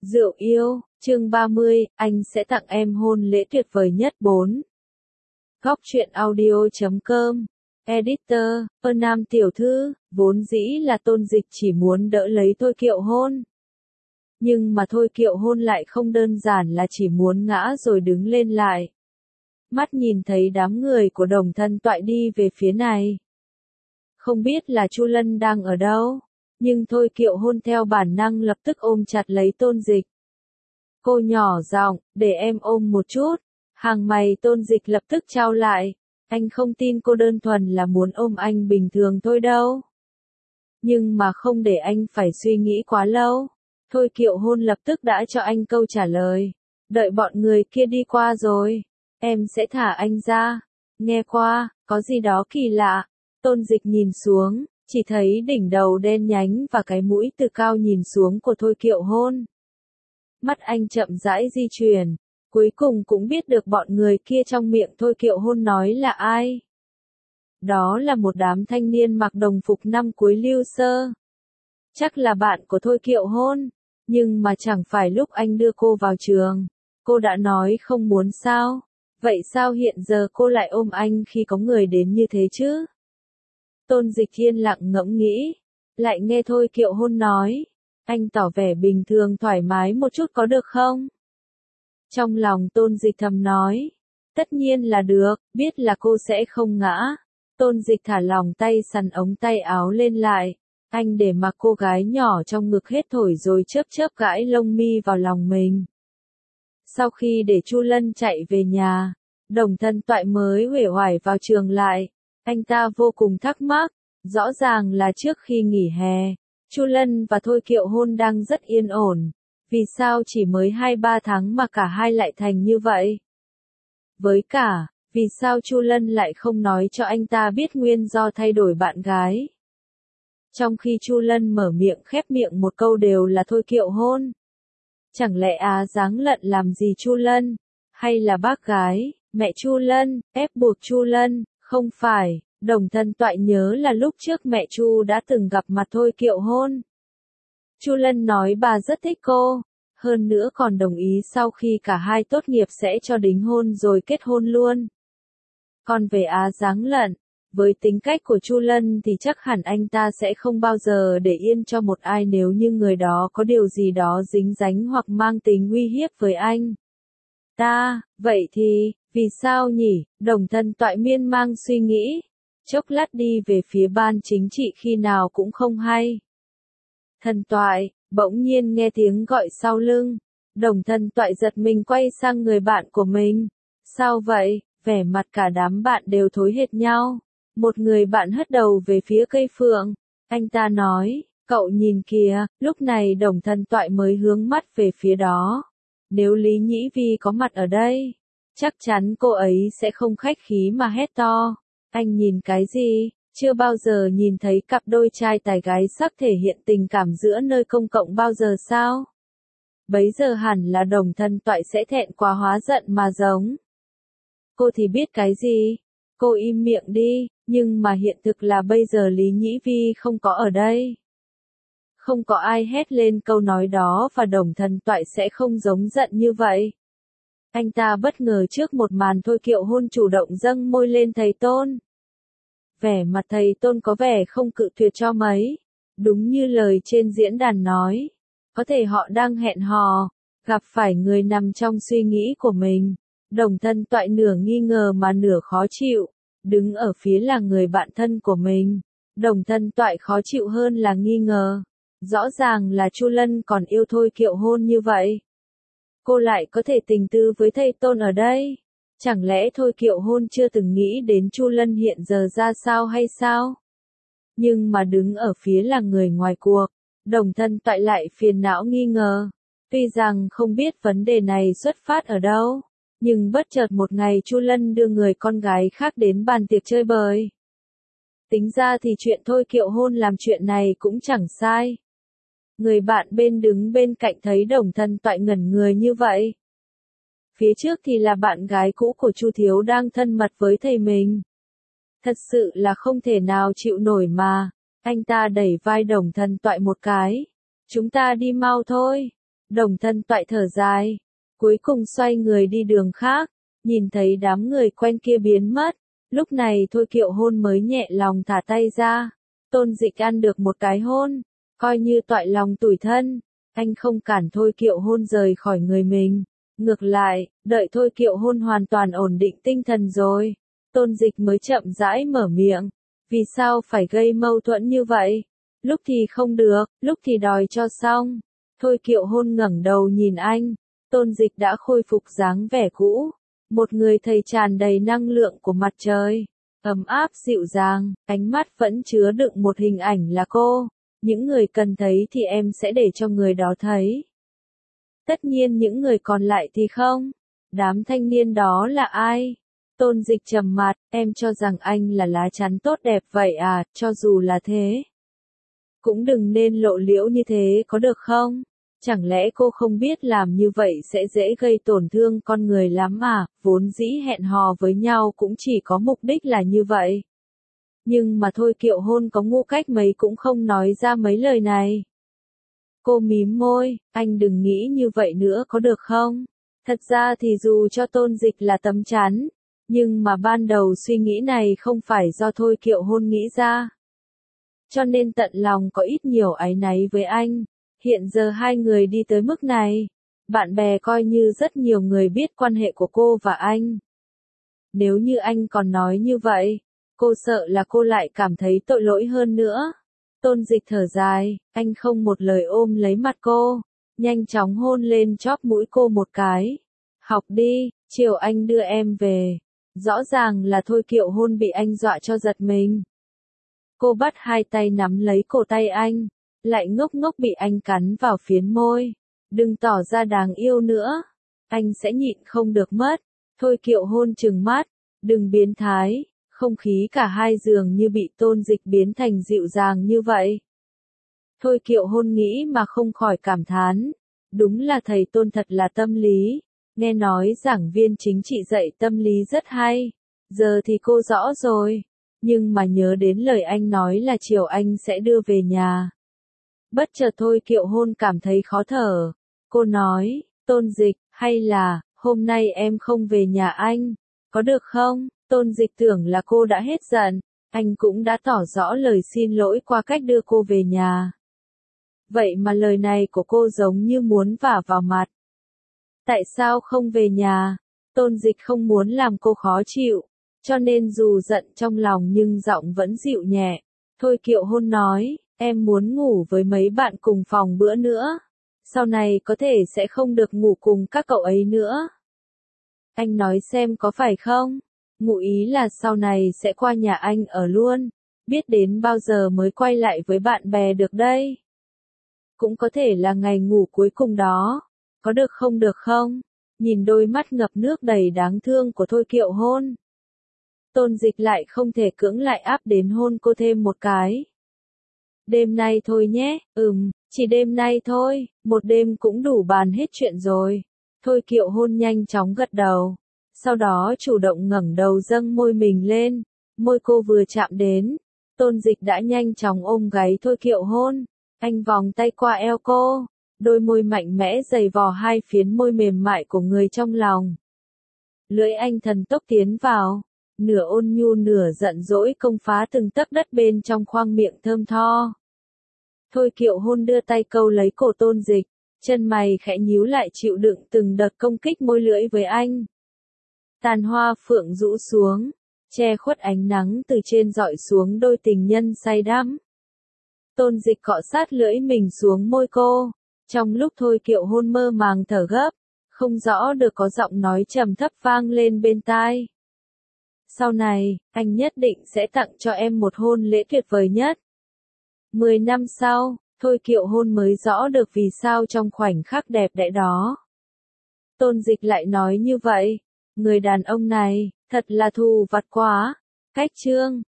Rượu yêu, chương 30, anh sẽ tặng em hôn lễ tuyệt vời nhất 4. Góc truyện audio.com. Editor, Nam tiểu thư, vốn dĩ là Tôn Dịch chỉ muốn đỡ lấy Thôi Kiệu Hôn. Nhưng mà Thôi Kiệu Hôn lại không đơn giản là chỉ muốn ngã rồi đứng lên lại. Mắt nhìn thấy đám người của Đồng Thân Toại đi về phía này. Không biết là Chu Lân đang ở đâu, nhưng Thôi Kiệu Hôn theo bản năng lập tức ôm chặt lấy Tôn Dịch. Cô nhỏ giọng, để em ôm một chút. Hàng mày Tôn Dịch lập tức trao lại. Anh không tin cô đơn thuần là muốn ôm anh bình thường thôi đâu. Nhưng mà không để anh phải suy nghĩ quá lâu. Thôi Kiệu Hôn lập tức đã cho anh câu trả lời. Đợi bọn người kia đi qua rồi, em sẽ thả anh ra. Nghe qua, có gì đó kỳ lạ. Tôn Dịch nhìn xuống, chỉ thấy đỉnh đầu đen nhánh và cái mũi từ cao nhìn xuống của Thôi Kiệu Hôn. Mắt anh chậm rãi di chuyển, cuối cùng cũng biết được bọn người kia trong miệng Thôi Kiệu Hôn nói là ai. Đó là một đám thanh niên mặc đồng phục năm cuối lưu sơ. Chắc là bạn của Thôi Kiệu Hôn, nhưng mà chẳng phải lúc anh đưa cô vào trường, cô đã nói không muốn sao? Vậy sao hiện giờ cô lại ôm anh khi có người đến như thế chứ? Tôn Dịch yên lặng ngẫm nghĩ, lại nghe Thôi Kiệu Hôn nói, anh tỏ vẻ bình thường thoải mái một chút có được không? Trong lòng Tôn Dịch thầm nói, tất nhiên là được, biết là cô sẽ không ngã. Tôn Dịch thả lỏng tay sắn ống tay áo lên lại, anh để mặc cô gái nhỏ trong ngực hết thổi rồi chớp gãi lông mi vào lòng mình. Sau khi để Chu Lân chạy về nhà, Đồng Thân Toại mới uể oải vào trường lại. Anh ta vô cùng thắc mắc, rõ ràng là trước khi nghỉ hè, Chu Lân và Thôi Kiệu Hôn đang rất yên ổn, vì sao chỉ mới 2-3 tháng mà cả hai lại thành như vậy? Với cả, vì sao Chu Lân lại không nói cho anh ta biết nguyên do thay đổi bạn gái? Trong khi Chu Lân mở miệng khép miệng một câu đều là Thôi Kiệu Hôn. Chẳng lẽ giáng lận làm gì Chu Lân? Hay là bác gái, mẹ Chu Lân, ép buộc Chu Lân? Không phải, Đồng Thân Toại nhớ là lúc trước mẹ Chu đã từng gặp mặt Thôi Kiệu Hôn. Chu Lân nói bà rất thích cô, hơn nữa còn đồng ý sau khi cả hai tốt nghiệp sẽ cho đính hôn rồi kết hôn luôn. Còn về giáng lận, với tính cách của Chu Lân thì chắc hẳn anh ta sẽ không bao giờ để yên cho một ai nếu như người đó có điều gì đó dính dánh hoặc mang tính uy hiếp với anh. Vậy thì, vì sao nhỉ? Đồng Thân Toại miên man suy nghĩ, chốc lát đi về phía ban chính trị khi nào cũng không hay. Thân Toại, bỗng nhiên nghe tiếng gọi sau lưng. Đồng Thân Toại giật mình quay sang người bạn của mình. Sao vậy? Vẻ mặt cả đám bạn đều thối hệt nhau. Một người bạn hất đầu về phía cây phượng. Anh ta nói, cậu nhìn kìa, lúc này Đồng Thân Toại mới hướng mắt về phía đó. Nếu Lý Nhĩ Vi có mặt ở đây, chắc chắn cô ấy sẽ không khách khí mà hét to. Anh nhìn cái gì? Chưa bao giờ nhìn thấy cặp đôi trai tài gái sắc thể hiện tình cảm giữa nơi công cộng bao giờ sao? Bấy giờ hẳn là Đồng Thân Toại sẽ thẹn quá hóa giận mà giống. Cô thì biết cái gì? Cô im miệng đi, nhưng mà hiện thực là bây giờ Lý Nhĩ Vi không có ở đây. Không có ai hét lên câu nói đó và Đồng Thân Toại sẽ không giống giận như vậy. Anh ta bất ngờ trước một màn Thôi Kiệu Hôn chủ động dâng môi lên thầy Tôn. Vẻ mặt thầy Tôn có vẻ không cự tuyệt cho mấy. Đúng như lời trên diễn đàn nói. Có thể họ đang hẹn hò, gặp phải người nằm trong suy nghĩ của mình. Đồng Thân Toại nửa nghi ngờ mà nửa khó chịu. Đứng ở phía là người bạn thân của mình. Đồng Thân Toại khó chịu hơn là nghi ngờ. Rõ ràng là Chu Lân còn yêu Thôi Kiệu Hôn như vậy. Cô lại có thể tình tư với thầy Tôn ở đây. Chẳng lẽ Thôi Kiệu Hôn chưa từng nghĩ đến Chu Lân hiện giờ ra sao hay sao? Nhưng mà đứng ở phía là người ngoài cuộc, Đồng Thân Toại lại phiền não nghi ngờ. Tuy rằng không biết vấn đề này xuất phát ở đâu, nhưng bất chợt một ngày Chu Lân đưa người con gái khác đến bàn tiệc chơi bời. Tính ra thì chuyện Thôi Kiệu Hôn làm chuyện này cũng chẳng sai. Người bạn bên đứng bên cạnh thấy Đồng Thân Toại ngẩn người như vậy. Phía trước thì là bạn gái cũ của Chu Thiếu đang thân mật với thầy mình. Thật sự là không thể nào chịu nổi mà. Anh ta đẩy vai Đồng Thân Toại một cái. Chúng ta đi mau thôi. Đồng Thân Toại thở dài, cuối cùng xoay người đi đường khác, nhìn thấy đám người quen kia biến mất, lúc này Thôi Kiệu Hôn mới nhẹ lòng thả tay ra. Tôn Dịch ăn được một cái hôn, coi như toại lòng tủi thân, anh không cản Thôi Kiệu Hôn rời khỏi người mình. Ngược lại, đợi Thôi Kiệu Hôn hoàn toàn ổn định tinh thần rồi, Tôn Dịch mới chậm rãi mở miệng. Vì sao phải gây mâu thuẫn như vậy? Lúc thì không được, lúc thì đòi cho xong. Thôi Kiệu Hôn ngẩng đầu nhìn anh, Tôn Dịch đã khôi phục dáng vẻ cũ. Một người thầy tràn đầy năng lượng của mặt trời, ấm áp dịu dàng, ánh mắt vẫn chứa đựng một hình ảnh là cô. Những người cần thấy thì em sẽ để cho người đó thấy. Tất nhiên những người còn lại thì không. Đám thanh niên đó là ai? Tôn Dịch trầm mặt, em cho rằng anh là lá chắn tốt đẹp vậy à, cho dù là thế. Cũng đừng nên lộ liễu như thế có được không? Chẳng lẽ cô không biết làm như vậy sẽ dễ gây tổn thương con người lắm à, vốn dĩ hẹn hò với nhau cũng chỉ có mục đích là như vậy. Nhưng mà Thôi Kiệu Hôn có ngu cách mấy cũng không nói ra mấy lời này. Cô mím môi, anh đừng nghĩ như vậy nữa có được không? Thật ra thì dù cho Tôn Dịch là tấm chắn, nhưng mà ban đầu suy nghĩ này không phải do Thôi Kiệu Hôn nghĩ ra. Cho nên tận lòng có ít nhiều áy náy với anh. Hiện giờ hai người đi tới mức này, bạn bè coi như rất nhiều người biết quan hệ của cô và anh. Nếu như anh còn nói như vậy, cô sợ là cô lại cảm thấy tội lỗi hơn nữa. Tôn Dịch thở dài, anh không một lời ôm lấy mặt cô, nhanh chóng hôn lên chóp mũi cô một cái. Học đi, chiều anh đưa em về. Rõ ràng là Thôi Kiệu Hôn bị anh dọa cho giật mình. Cô bắt hai tay nắm lấy cổ tay anh, lại ngốc ngốc bị anh cắn vào phiến môi. Đừng tỏ ra đáng yêu nữa, anh sẽ nhịn không được mất. Thôi Kiệu Hôn trừng mắt, đừng biến thái. Không khí cả hai dường như bị Tôn Dịch biến thành dịu dàng như vậy. Thôi Kiệu Hôn nghĩ mà không khỏi cảm thán. Đúng là thầy Tôn thật là tâm lý. Nghe nói giảng viên chính trị dạy tâm lý rất hay. Giờ thì cô rõ rồi. Nhưng mà nhớ đến lời anh nói là chiều anh sẽ đưa về nhà. Bất chợt Thôi Kiệu Hôn cảm thấy khó thở. Cô nói, Tôn Dịch, hay là, hôm nay em không về nhà anh, có được không? Tôn Dịch tưởng là cô đã hết giận, anh cũng đã tỏ rõ lời xin lỗi qua cách đưa cô về nhà. Vậy mà lời này của cô giống như muốn vả vào mặt. Tại sao không về nhà? Tôn Dịch không muốn làm cô khó chịu, cho nên dù giận trong lòng nhưng giọng vẫn dịu nhẹ. Thôi Kiệu Hôn nói, em muốn ngủ với mấy bạn cùng phòng bữa nữa. Sau này có thể sẽ không được ngủ cùng các cậu ấy nữa. Anh nói xem có phải không? Ngụ ý là sau này sẽ qua nhà anh ở luôn. Biết đến bao giờ mới quay lại với bạn bè được đây? Cũng có thể là ngày ngủ cuối cùng đó. Có được không? Nhìn đôi mắt ngập nước đầy đáng thương của Thôi Kiệu Hôn. Tôn Dịch lại không thể cưỡng lại áp đến hôn cô thêm một cái. Đêm nay thôi nhé, chỉ đêm nay thôi, một đêm cũng đủ bàn hết chuyện rồi. Thôi Kiệu Hôn nhanh chóng gật đầu. Sau đó chủ động ngẩng đầu dâng môi mình lên, môi cô vừa chạm đến, Tôn Dịch đã nhanh chóng ôm gáy Thôi Kiệu Hôn, anh vòng tay qua eo cô, đôi môi mạnh mẽ giày vò hai phiến môi mềm mại của người trong lòng. Lưỡi anh thần tốc tiến vào, nửa ôn nhu nửa giận dỗi công phá từng tấc đất bên trong khoang miệng thơm tho. Thôi Kiệu Hôn đưa tay câu lấy cổ Tôn Dịch, chân mày khẽ nhíu lại chịu đựng từng đợt công kích môi lưỡi với anh. Tàn hoa phượng rũ xuống, che khuất ánh nắng từ trên dọi xuống đôi tình nhân say đắm. Tôn Dịch cọ sát lưỡi mình xuống môi cô, trong lúc Thôi Kiệu Hôn mơ màng thở gấp, không rõ được có giọng nói trầm thấp vang lên bên tai. Sau này, anh nhất định sẽ tặng cho em một hôn lễ tuyệt vời nhất. 10 năm sau, Thôi Kiệu Hôn mới rõ được vì sao trong khoảnh khắc đẹp đẽ đó. Tôn Dịch lại nói như vậy. Người đàn ông này, thật là thù vặt quá. Cách chương